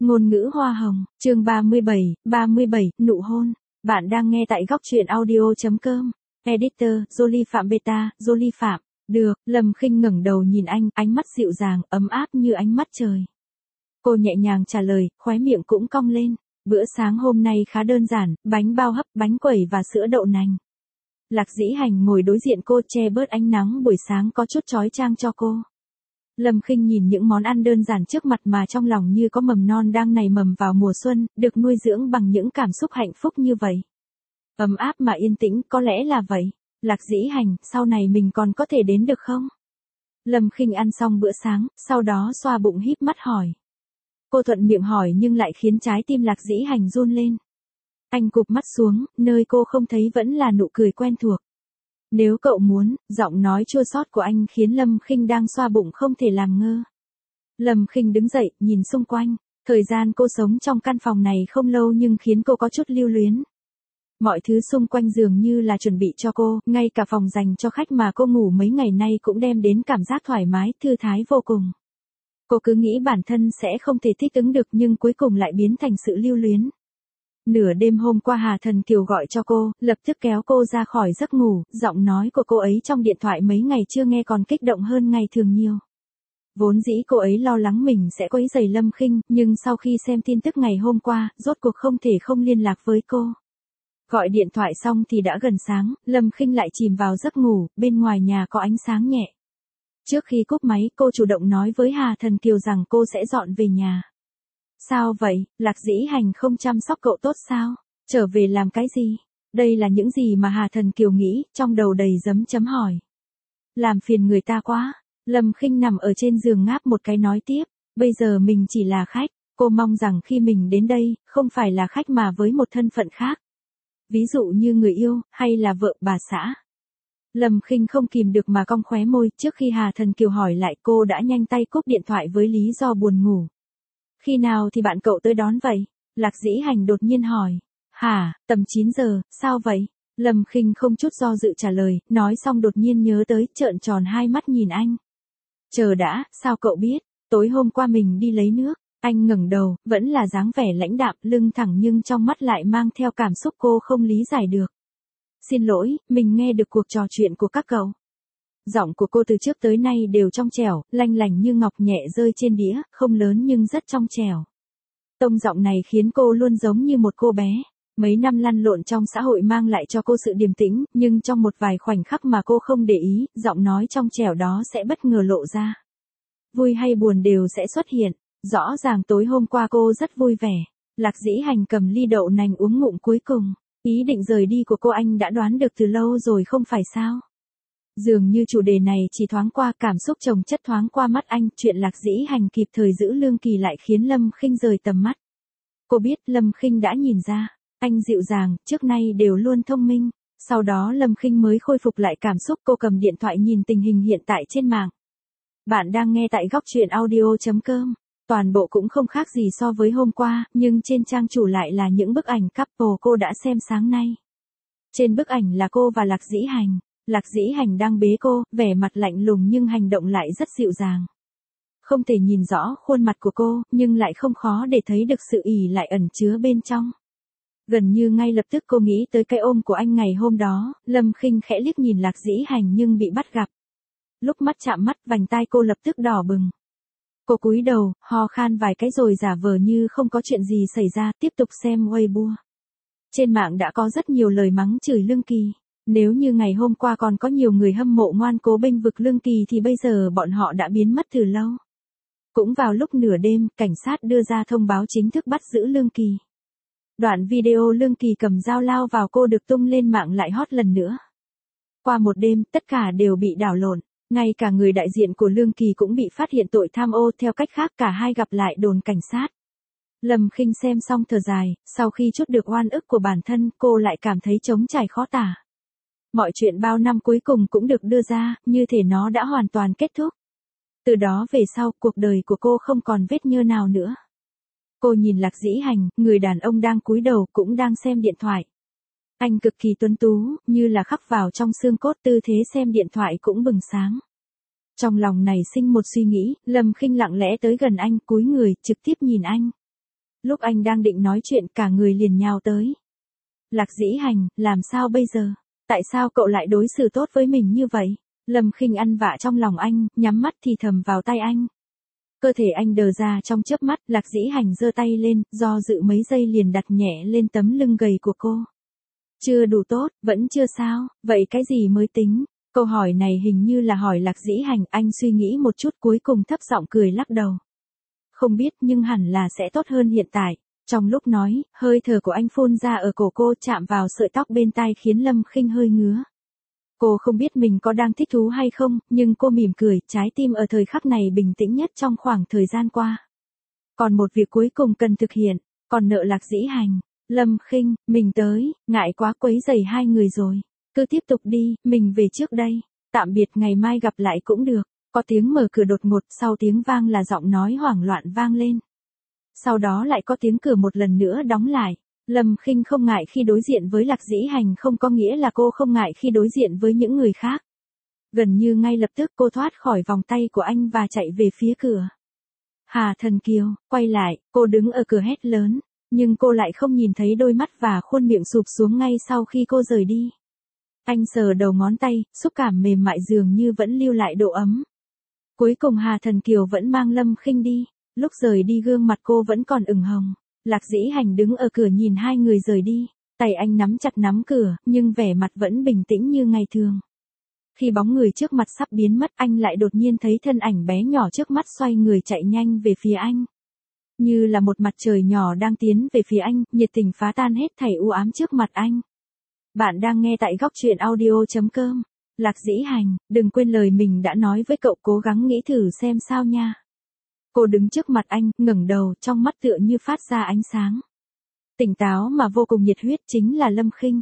Ngôn ngữ hoa hồng, chương 37, nụ hôn. Bạn đang nghe tại góc truyện audio.com. Editor, Jolie Phạm Beta, Jolie Phạm. Được, Lâm Khinh ngẩng đầu nhìn anh, ánh mắt dịu dàng, ấm áp như ánh mắt trời. Cô nhẹ nhàng trả lời, khóe miệng cũng cong lên. Bữa sáng hôm nay khá đơn giản, bánh bao hấp, bánh quẩy và sữa đậu nành. Lạc Dĩ Hành ngồi đối diện cô, che bớt ánh nắng buổi sáng có chút chói chang cho cô. Lâm Khinh nhìn những món ăn đơn giản trước mặt mà trong lòng như có mầm non đang nảy mầm vào mùa xuân, được nuôi dưỡng bằng những cảm xúc hạnh phúc như vậy. Ấm áp mà yên tĩnh, có lẽ là vậy. Lạc Dĩ Hành, sau này mình còn có thể đến được không? Lâm Khinh ăn xong bữa sáng, sau đó xoa bụng híp mắt hỏi. Cô thuận miệng hỏi nhưng lại khiến trái tim Lạc Dĩ Hành run lên. Anh cụp mắt xuống, nơi cô không thấy vẫn là nụ cười quen thuộc. Nếu cậu muốn, giọng nói chua xót của anh khiến Lâm Khinh đang xoa bụng không thể làm ngơ. Lâm Khinh đứng dậy, nhìn xung quanh. Thời gian cô sống trong căn phòng này không lâu nhưng khiến cô có chút lưu luyến. Mọi thứ xung quanh dường như là chuẩn bị cho cô, ngay cả phòng dành cho khách mà cô ngủ mấy ngày nay cũng đem đến cảm giác thoải mái, thư thái vô cùng. Cô cứ nghĩ bản thân sẽ không thể thích ứng được nhưng cuối cùng lại biến thành sự lưu luyến. Nửa đêm hôm qua Hà Thần Kiều gọi cho cô, lập tức kéo cô ra khỏi giấc ngủ, giọng nói của cô ấy trong điện thoại mấy ngày chưa nghe còn kích động hơn ngày thường nhiều. Vốn dĩ cô ấy lo lắng mình sẽ quấy rầy Lâm Khinh, nhưng sau khi xem tin tức ngày hôm qua, rốt cuộc không thể không liên lạc với cô. Gọi điện thoại xong thì đã gần sáng, Lâm Khinh lại chìm vào giấc ngủ, bên ngoài nhà có ánh sáng nhẹ. Trước khi cúp máy, cô chủ động nói với Hà Thần Kiều rằng cô sẽ dọn về nhà. Sao vậy, Lạc Dĩ Hành không chăm sóc cậu tốt sao? Trở về làm cái gì? Đây là những gì mà Hà Thần Kiều nghĩ, trong đầu đầy dấm chấm hỏi. Làm phiền người ta quá. Lâm Khinh nằm ở trên giường ngáp một cái nói tiếp. Bây giờ mình chỉ là khách. Cô mong rằng khi mình đến đây, không phải là khách mà với một thân phận khác. Ví dụ như người yêu, hay là vợ, bà xã. Lâm Khinh không kìm được mà cong khóe môi, trước khi Hà Thần Kiều hỏi lại cô đã nhanh tay cúp điện thoại với lý do buồn ngủ. Khi nào thì bạn cậu tới đón vậy? Lạc Dĩ Hành đột nhiên hỏi. Hả, tầm 9 giờ, sao vậy? Lâm Khinh không chút do dự trả lời, nói xong đột nhiên nhớ tới, trợn tròn hai mắt nhìn anh. Chờ đã, sao cậu biết? Tối hôm qua mình đi lấy nước. Anh ngẩng đầu, vẫn là dáng vẻ lãnh đạm, lưng thẳng nhưng trong mắt lại mang theo cảm xúc cô không lý giải được. Xin lỗi, mình nghe được cuộc trò chuyện của các cậu. Giọng của cô từ trước tới nay đều trong trẻo, lanh lành như ngọc nhẹ rơi trên đĩa, không lớn nhưng rất trong trẻo. Tông giọng này khiến cô luôn giống như một cô bé. Mấy năm lăn lộn trong xã hội mang lại cho cô sự điềm tĩnh, nhưng trong một vài khoảnh khắc mà cô không để ý, giọng nói trong trẻo đó sẽ bất ngờ lộ ra. Vui hay buồn đều sẽ xuất hiện. Rõ ràng tối hôm qua cô rất vui vẻ. Lạc Dĩ Hành cầm ly đậu nành uống ngụm cuối cùng. Ý định rời đi của cô anh đã đoán được từ lâu rồi không phải sao? Dường như chủ đề này chỉ thoáng qua, cảm xúc chồng chất thoáng qua mắt anh, chuyện Lạc Dĩ Hành kịp thời giữ Lương Kỳ lại khiến Lâm Khinh rời tầm mắt. Cô biết Lâm Khinh đã nhìn ra, anh dịu dàng, trước nay đều luôn thông minh. Sau đó Lâm Khinh mới khôi phục lại cảm xúc, cô cầm điện thoại nhìn tình hình hiện tại trên mạng. Bạn đang nghe tại góc truyện audio.com. Toàn bộ cũng không khác gì so với hôm qua, nhưng trên trang chủ lại là những bức ảnh couple cô đã xem sáng nay. Trên bức ảnh là cô và Lạc Dĩ Hành. Lạc Dĩ Hành đang bế cô, vẻ mặt lạnh lùng nhưng hành động lại rất dịu dàng. Không thể nhìn rõ khuôn mặt của cô, nhưng lại không khó để thấy được sự ỷ lại ẩn chứa bên trong. Gần như ngay lập tức cô nghĩ tới cái ôm của anh ngày hôm đó, Lâm Khinh khẽ liếc nhìn Lạc Dĩ Hành nhưng bị bắt gặp. Lúc mắt chạm mắt, vành tai cô lập tức đỏ bừng. Cô cúi đầu, ho khan vài cái rồi giả vờ như không có chuyện gì xảy ra, tiếp tục xem Weibo. Trên mạng đã có rất nhiều lời mắng chửi Lương Kỳ. Nếu như ngày hôm qua còn có nhiều người hâm mộ ngoan cố bênh vực Lương Kỳ thì bây giờ bọn họ đã biến mất từ lâu. Cũng vào lúc nửa đêm, cảnh sát đưa ra thông báo chính thức bắt giữ Lương Kỳ. Đoạn video Lương Kỳ cầm dao lao vào cô được tung lên mạng lại hot lần nữa. Qua một đêm, tất cả đều bị đảo lộn. Ngay cả người đại diện của Lương Kỳ cũng bị phát hiện tội tham ô, theo cách khác cả hai gặp lại đồn cảnh sát. Lâm Khinh xem xong thở dài, sau khi trút được oan ức của bản thân, cô lại cảm thấy trống trải khó tả. Mọi chuyện bao năm cuối cùng cũng được đưa ra, như thể nó đã hoàn toàn kết thúc. Từ đó về sau, cuộc đời của cô không còn vết nhơ nào nữa. Cô nhìn Lạc Dĩ Hành, người đàn ông đang cúi đầu cũng đang xem điện thoại. Anh cực kỳ tuấn tú, như là khắc vào trong xương cốt, tư thế xem điện thoại cũng bừng sáng. Trong lòng nảy sinh một suy nghĩ, Lâm Khinh lặng lẽ tới gần anh, cúi người, trực tiếp nhìn anh. Lúc anh đang định nói chuyện cả người liền nhào tới. Lạc Dĩ Hành, làm sao bây giờ? Tại sao cậu lại đối xử tốt với mình như vậy? Lâm Khinh ăn vạ trong lòng anh, nhắm mắt thì thầm vào tay anh. Cơ thể anh đờ ra trong chớp mắt, Lạc Dĩ Hành giơ tay lên, do dự mấy giây liền đặt nhẹ lên tấm lưng gầy của cô. Chưa đủ tốt, vẫn chưa sao, vậy cái gì mới tính? Câu hỏi này hình như là hỏi Lạc Dĩ Hành, anh suy nghĩ một chút cuối cùng thấp giọng cười lắc đầu. Không biết nhưng hẳn là sẽ tốt hơn hiện tại. Trong lúc nói, hơi thở của anh phun ra ở cổ cô chạm vào sợi tóc bên tai khiến Lâm Khinh hơi ngứa. Cô không biết mình có đang thích thú hay không, nhưng cô mỉm cười, trái tim ở thời khắc này bình tĩnh nhất trong khoảng thời gian qua. Còn một việc cuối cùng cần thực hiện, còn nợ Lạc Dĩ Hành. Lâm Khinh, mình tới, ngại quá quấy rầy hai người rồi. Cứ tiếp tục đi, mình về trước đây. Tạm biệt, ngày mai gặp lại cũng được. Có tiếng mở cửa đột ngột, sau tiếng vang là giọng nói hoảng loạn vang lên. Sau đó lại có tiếng cửa một lần nữa đóng lại. Lâm Khinh không ngại khi đối diện với Lạc Dĩ Hành không có nghĩa là cô không ngại khi đối diện với những người khác. Gần như ngay lập tức cô thoát khỏi vòng tay của anh và chạy về phía cửa. Hà Thần Kiều, quay lại, cô đứng ở cửa hét lớn, nhưng cô lại không nhìn thấy đôi mắt và khuôn miệng sụp xuống ngay sau khi cô rời đi. Anh sờ đầu ngón tay, xúc cảm mềm mại dường như vẫn lưu lại độ ấm. Cuối cùng Hà Thần Kiều vẫn mang Lâm Khinh đi, lúc rời đi gương mặt cô vẫn còn ửng hồng. Lạc Dĩ Hành đứng ở cửa nhìn hai người rời đi, tay anh nắm chặt nắm cửa, nhưng vẻ mặt vẫn bình tĩnh như ngày thường. Khi bóng người trước mặt sắp biến mất, anh lại đột nhiên thấy thân ảnh bé nhỏ trước mắt xoay người chạy nhanh về phía anh. Như là một mặt trời nhỏ đang tiến về phía anh, nhiệt tình phá tan hết thảy u ám trước mặt anh. Bạn đang nghe tại góc truyện audio.com. Lạc Dĩ Hành, đừng quên lời mình đã nói với cậu, cố gắng nghĩ thử xem sao nha. Cô đứng trước mặt anh, ngẩng đầu, trong mắt tựa như phát ra ánh sáng. Tỉnh táo mà vô cùng nhiệt huyết chính là Lâm Khinh.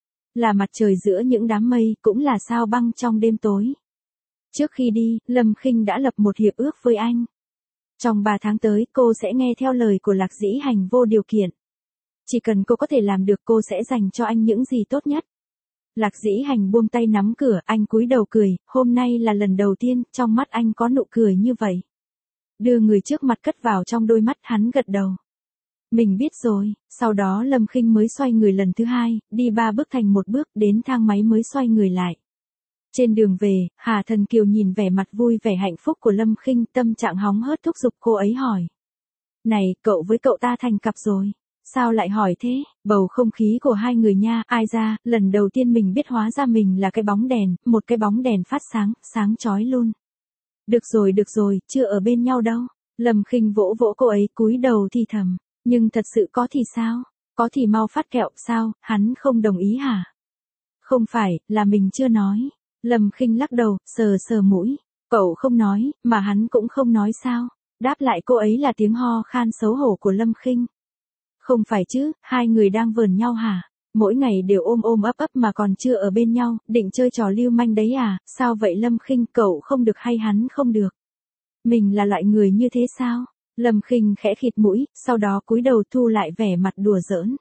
Là mặt trời giữa những đám mây, cũng là sao băng trong đêm tối. Trước khi đi, Lâm Khinh đã lập một hiệp ước với anh. Trong 3 tháng tới, cô sẽ nghe theo lời của Lạc Dĩ Hành vô điều kiện. Chỉ cần cô có thể làm được, cô sẽ dành cho anh những gì tốt nhất. Lạc Dĩ Hành buông tay nắm cửa, anh cúi đầu cười, hôm nay là lần đầu tiên, trong mắt anh có nụ cười như vậy. Đưa người trước mặt cất vào trong đôi mắt, hắn gật đầu. Mình biết rồi, sau đó Lâm Khinh mới xoay người lần thứ hai, đi 3 bước thành 1 bước, đến thang máy mới xoay người lại. Trên đường về, Hà Thần Kiều nhìn vẻ mặt vui vẻ hạnh phúc của Lâm Khinh, tâm trạng hóng hớt thúc giục cô ấy hỏi. Này, cậu với cậu ta thành cặp rồi. Sao lại hỏi thế? Bầu không khí của hai người nha, ai ra, lần đầu tiên mình biết hóa ra mình là cái bóng đèn, một cái bóng đèn phát sáng, sáng chói luôn. Được rồi, chưa ở bên nhau đâu. Lâm Khinh vỗ vỗ cô ấy, cúi đầu thì thầm. Nhưng thật sự có thì sao? Có thì mau phát kẹo, sao, hắn không đồng ý hả? Không phải, là mình chưa nói. Lâm Khinh lắc đầu, sờ sờ mũi. Cậu không nói, mà hắn cũng không nói sao? Đáp lại cô ấy là tiếng ho khan xấu hổ của Lâm Khinh. Không phải chứ, hai người đang vờn nhau hả? Mỗi ngày đều ôm ôm ấp ấp mà còn chưa ở bên nhau, định chơi trò lưu manh đấy à? Sao vậy Lâm Khinh, cậu không được hay hắn không được? Mình là loại người như thế sao? Lâm Khinh khẽ khịt mũi, sau đó cúi đầu thu lại vẻ mặt đùa giỡn.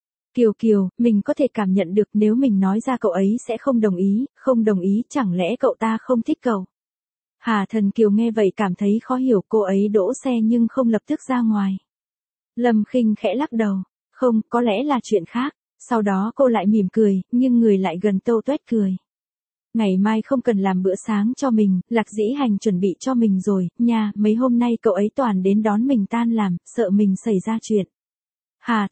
Kiều, mình có thể cảm nhận được nếu mình nói ra cậu ấy sẽ không đồng ý, chẳng lẽ cậu ta không thích cậu? Hà Thần Kiều nghe vậy cảm thấy khó hiểu, cô ấy đỗ xe nhưng không lập tức ra ngoài. Lâm Khinh khẽ lắc đầu, không, có lẽ là chuyện khác. Sau đó cô lại mỉm cười, nhưng người lại gần tâu tuét cười. Ngày mai không cần làm bữa sáng cho mình, Lạc Dĩ Hành chuẩn bị cho mình rồi, nha, mấy hôm nay cậu ấy toàn đến đón mình tan làm, sợ mình xảy ra chuyện. Hà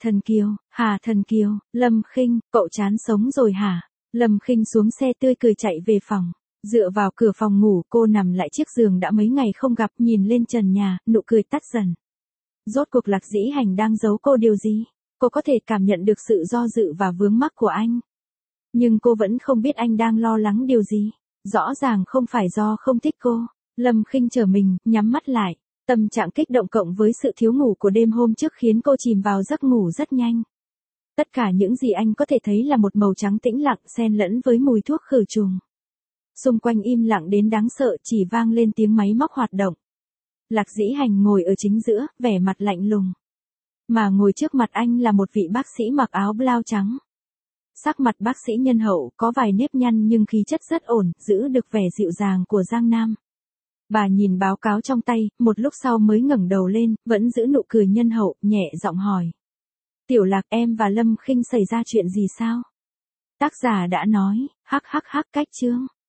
Thần Kiều, Lâm Khinh, cậu chán sống rồi hả? Lâm Khinh xuống xe tươi cười chạy về phòng. Dựa vào cửa phòng ngủ, cô nằm lại chiếc giường đã mấy ngày không gặp, nhìn lên trần nhà, nụ cười tắt dần. Rốt cuộc Lạc Dĩ Hành đang giấu cô điều gì? Cô có thể cảm nhận được sự do dự và vướng mắc của anh. Nhưng cô vẫn không biết anh đang lo lắng điều gì. Rõ ràng không phải do không thích cô. Lâm Khinh trở mình, nhắm mắt lại. Tâm trạng kích động cộng với sự thiếu ngủ của đêm hôm trước khiến cô chìm vào giấc ngủ rất nhanh. Tất cả những gì anh có thể thấy là một màu trắng tĩnh lặng xen lẫn với mùi thuốc khử trùng. Xung quanh im lặng đến đáng sợ, chỉ vang lên tiếng máy móc hoạt động. Lạc Dĩ Hành ngồi ở chính giữa, vẻ mặt lạnh lùng. Mà ngồi trước mặt anh là một vị bác sĩ mặc áo blau trắng. Sắc mặt bác sĩ nhân hậu, có vài nếp nhăn nhưng khí chất rất ổn, giữ được vẻ dịu dàng của Giang Nam. Bà nhìn báo cáo trong tay, một lúc sau mới ngẩng đầu lên, vẫn giữ nụ cười nhân hậu, nhẹ giọng hỏi. Tiểu Lạc, em và Lâm Khinh xảy ra chuyện gì sao? Tác giả đã nói, hắc hắc hắc, cách chương.